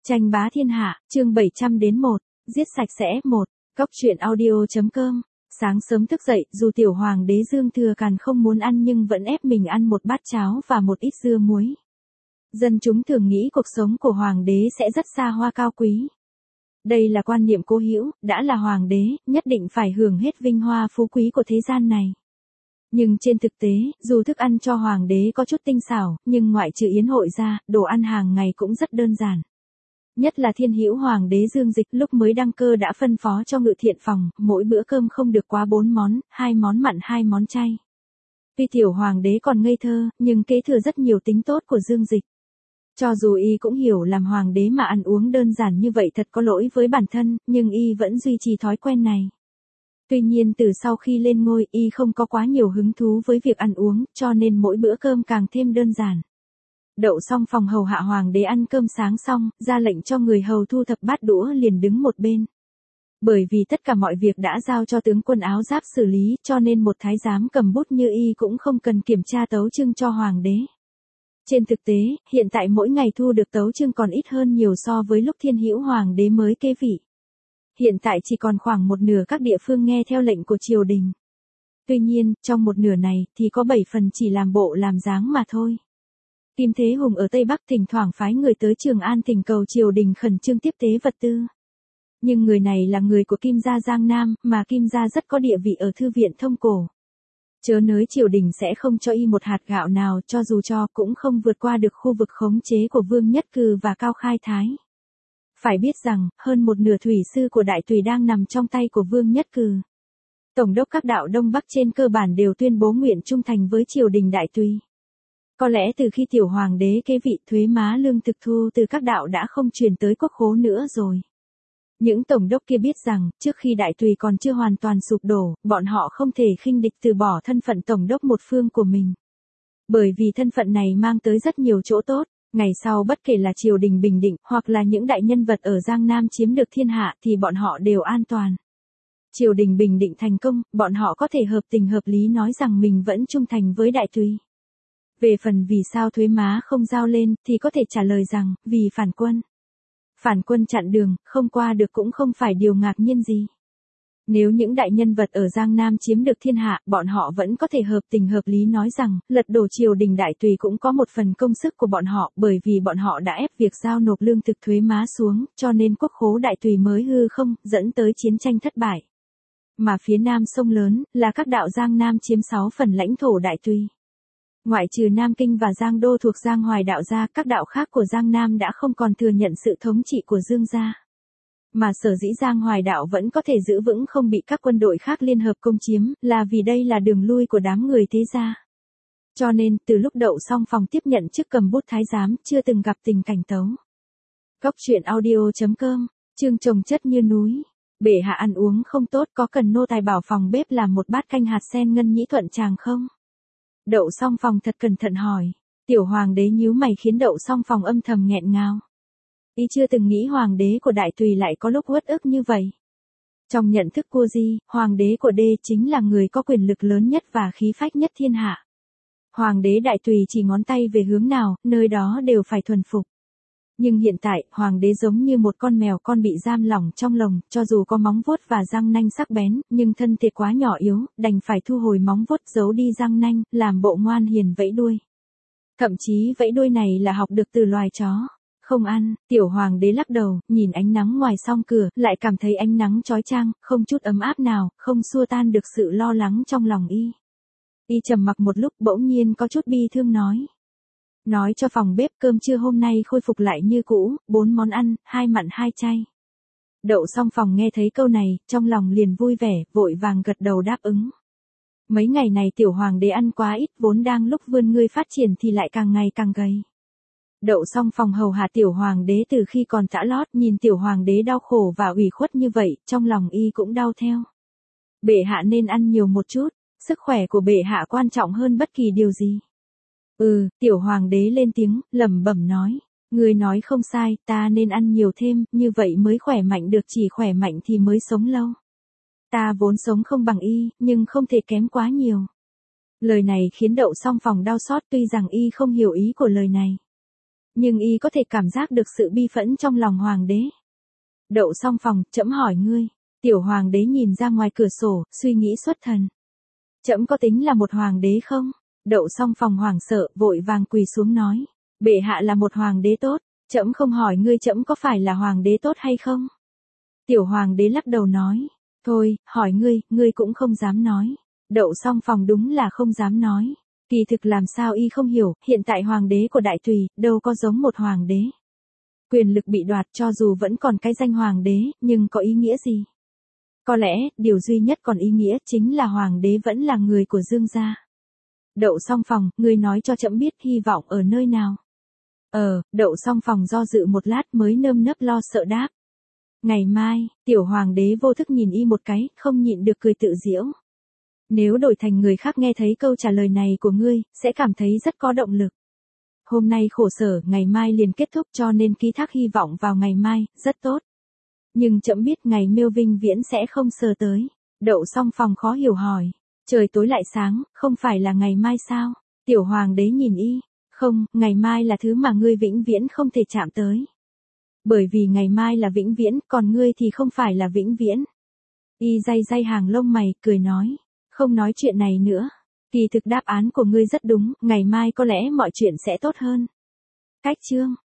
Tranh bá thiên hạ, chương 700-1, giết sạch sẽ 1, Cóc truyện audio.com. Sáng sớm thức dậy, dù tiểu hoàng đế Dương Thừa Càn không muốn ăn nhưng vẫn ép mình ăn một bát cháo và một ít dưa muối. Dân chúng thường nghĩ cuộc sống của hoàng đế sẽ rất xa hoa cao quý. Đây là quan niệm cố hữu, đã là hoàng đế, nhất định phải hưởng hết vinh hoa phú quý của thế gian này. Nhưng trên thực tế, dù thức ăn cho hoàng đế có chút tinh xảo, nhưng ngoại trừ yến hội ra, đồ ăn hàng ngày cũng rất đơn giản. Nhất là thiên hữu hoàng đế Dương Dịch lúc mới đăng cơ đã phân phó cho ngự thiện phòng, mỗi bữa cơm không được quá 4 món, 2 món mặn 2 món chay. Tuy tiểu hoàng đế còn ngây thơ, nhưng kế thừa rất nhiều tính tốt của Dương Dịch. Cho dù y cũng hiểu làm hoàng đế mà ăn uống đơn giản như vậy thật có lỗi với bản thân, nhưng y vẫn duy trì thói quen này. Tuy nhiên từ sau khi lên ngôi, y không có quá nhiều hứng thú với việc ăn uống, cho nên mỗi bữa cơm càng thêm đơn giản. Đậu xong phòng hầu hạ hoàng đế ăn cơm sáng xong, ra lệnh cho người hầu thu thập bát đũa liền đứng một bên. Bởi vì tất cả mọi việc đã giao cho tướng quân áo giáp xử lý, cho nên một thái giám cầm bút như y cũng không cần kiểm tra tấu chương cho hoàng đế. Trên thực tế, hiện tại mỗi ngày thu được tấu chương còn ít hơn nhiều so với lúc thiên hữu hoàng đế mới kế vị. Hiện tại chỉ còn khoảng một nửa các địa phương nghe theo lệnh của triều đình. Tuy nhiên, trong một nửa này, thì có 7 phần chỉ làm bộ làm dáng mà thôi. Kim Thế Hùng ở Tây Bắc thỉnh thoảng phái người tới Trường An thỉnh cầu triều đình khẩn trương tiếp tế vật tư. Nhưng người này là người của Kim gia Giang Nam, mà Kim gia rất có địa vị ở thư viện Thông Cổ. Chớ nới triều đình sẽ không cho y một hạt gạo nào, cho dù cho cũng không vượt qua được khu vực khống chế của Vương Nhất Cừ và Cao Khai Thái. Phải biết rằng, hơn một nửa thủy sư của Đại Tùy đang nằm trong tay của Vương Nhất Cừ. Tổng đốc các đạo Đông Bắc trên cơ bản đều tuyên bố nguyện trung thành với triều đình Đại Tùy. Có lẽ từ khi tiểu hoàng đế kế vị, thuế má lương thực thu từ các đạo đã không truyền tới quốc khố nữa rồi. Những tổng đốc kia biết rằng, trước khi Đại Tùy còn chưa hoàn toàn sụp đổ, bọn họ không thể khinh địch từ bỏ thân phận tổng đốc một phương của mình. Bởi vì thân phận này mang tới rất nhiều chỗ tốt, ngày sau bất kể là triều đình bình định, hoặc là những đại nhân vật ở Giang Nam chiếm được thiên hạ thì bọn họ đều an toàn. Triều đình bình định thành công, bọn họ có thể hợp tình hợp lý nói rằng mình vẫn trung thành với Đại Tùy. Về phần vì sao thuế má không giao lên, thì có thể trả lời rằng, vì phản quân. Phản quân chặn đường, không qua được cũng không phải điều ngạc nhiên gì. Nếu những đại nhân vật ở Giang Nam chiếm được thiên hạ, bọn họ vẫn có thể hợp tình hợp lý nói rằng, lật đổ triều đình Đại Tùy cũng có một phần công sức của bọn họ, bởi vì bọn họ đã ép việc giao nộp lương thực thuế má xuống, cho nên quốc khố Đại Tùy mới hư không, dẫn tới chiến tranh thất bại. Mà phía nam sông lớn, là các đạo Giang Nam chiếm 6 phần lãnh thổ Đại Tùy. Ngoại trừ Nam Kinh và Giang Đô thuộc Giang Hoài đạo ra, các đạo khác của Giang Nam đã không còn thừa nhận sự thống trị của Dương gia. Mà sở dĩ Giang Hoài đạo vẫn có thể giữ vững không bị các quân đội khác liên hợp công chiếm, là vì đây là đường lui của đám người thế gia. Cho nên, từ lúc Đậu xong phòng tiếp nhận chức cầm bút thái giám, chưa từng gặp tình cảnh tấu. Cóc truyện audio.com, chương trồng chất như núi. Bệ hạ ăn uống không tốt, có cần nô tài bảo phòng bếp làm một bát canh hạt sen ngân nhĩ thuận chàng không? Đậu xong phòng thật cẩn thận hỏi. Tiểu hoàng đế nhíu mày khiến Đậu xong phòng âm thầm nghẹn ngào. Y chưa từng nghĩ hoàng đế của Đại Tùy lại có lúc uất ức như vậy. Trong nhận thức của Di, hoàng đế của Đê chính là người có quyền lực lớn nhất và khí phách nhất thiên hạ. Hoàng đế Đại Tùy chỉ ngón tay về hướng nào, nơi đó đều phải thuần phục. Nhưng hiện tại, hoàng đế giống như một con mèo con bị giam lỏng trong lồng, cho dù có móng vuốt và răng nanh sắc bén, nhưng thân thể quá nhỏ yếu, đành phải thu hồi móng vuốt giấu đi răng nanh, làm bộ ngoan hiền vẫy đuôi. Thậm chí vẫy đuôi này là học được từ loài chó. Không ăn, tiểu hoàng đế lắc đầu, nhìn ánh nắng ngoài song cửa, lại cảm thấy ánh nắng chói chang, không chút ấm áp nào, không xua tan được sự lo lắng trong lòng y. Y trầm mặc một lúc bỗng nhiên có chút bi thương nói. Nói cho phòng bếp cơm trưa hôm nay khôi phục lại như cũ, 4 món ăn, 2 mặn 2 chay. Đậu xong phòng nghe thấy câu này, trong lòng liền vui vẻ, vội vàng gật đầu đáp ứng. Mấy ngày này tiểu hoàng đế ăn quá ít, vốn đang lúc vươn ngươi phát triển thì lại càng ngày càng gầy. Đậu xong phòng hầu hạ tiểu hoàng đế từ khi còn tã lót, nhìn tiểu hoàng đế đau khổ và ủy khuất như vậy, trong lòng y cũng đau theo. Bệ hạ nên ăn nhiều một chút, sức khỏe của bệ hạ quan trọng hơn bất kỳ điều gì. Tiểu hoàng đế lên tiếng, lẩm bẩm nói. Người nói không sai, ta nên ăn nhiều thêm, như vậy mới khỏe mạnh được, chỉ khỏe mạnh thì mới sống lâu. Ta vốn sống không bằng y, nhưng không thể kém quá nhiều. Lời này khiến Đậu xong phòng đau xót, tuy rằng y không hiểu ý của lời này. Nhưng y có thể cảm giác được sự bi phẫn trong lòng hoàng đế. Đậu xong phòng, trẫm hỏi ngươi. Tiểu hoàng đế nhìn ra ngoài cửa sổ, suy nghĩ xuất thần. Trẫm có tính là một hoàng đế không? Đậu xong phòng hoảng sợ, vội vàng quỳ xuống nói. Bệ hạ là một hoàng đế tốt, trẫm không hỏi ngươi trẫm có phải là hoàng đế tốt hay không? Tiểu hoàng đế lắc đầu nói. Thôi, hỏi ngươi cũng không dám nói. Đậu xong phòng đúng là không dám nói. Kỳ thực làm sao y không hiểu, hiện tại hoàng đế của Đại Tùy, đâu có giống một hoàng đế. Quyền lực bị đoạt cho dù vẫn còn cái danh hoàng đế, nhưng có ý nghĩa gì? Có lẽ, điều duy nhất còn ý nghĩa chính là hoàng đế vẫn là người của Dương gia. Đậu xong phòng, ngươi nói cho trẫm biết hy vọng ở nơi nào. Đậu xong phòng do dự một lát mới nơm nớp lo sợ đáp. Ngày mai, tiểu hoàng đế vô thức nhìn y một cái, không nhịn được cười tự giễu. Nếu đổi thành người khác nghe thấy câu trả lời này của ngươi, sẽ cảm thấy rất có động lực. Hôm nay khổ sở, ngày mai liền kết thúc cho nên ký thác hy vọng vào ngày mai, rất tốt. Nhưng trẫm biết ngày Miêu Vinh Viễn sẽ không sờ tới. Đậu xong phòng khó hiểu hỏi. Trời tối lại sáng, không phải là ngày mai sao? Tiểu hoàng đế nhìn y. Không, ngày mai là thứ mà ngươi vĩnh viễn không thể chạm tới. Bởi vì ngày mai là vĩnh viễn, còn ngươi thì không phải là vĩnh viễn. Y day hàng lông mày, cười nói. Không nói chuyện này nữa. Kỳ thực đáp án của ngươi rất đúng, ngày mai có lẽ mọi chuyện sẽ tốt hơn. Cách chương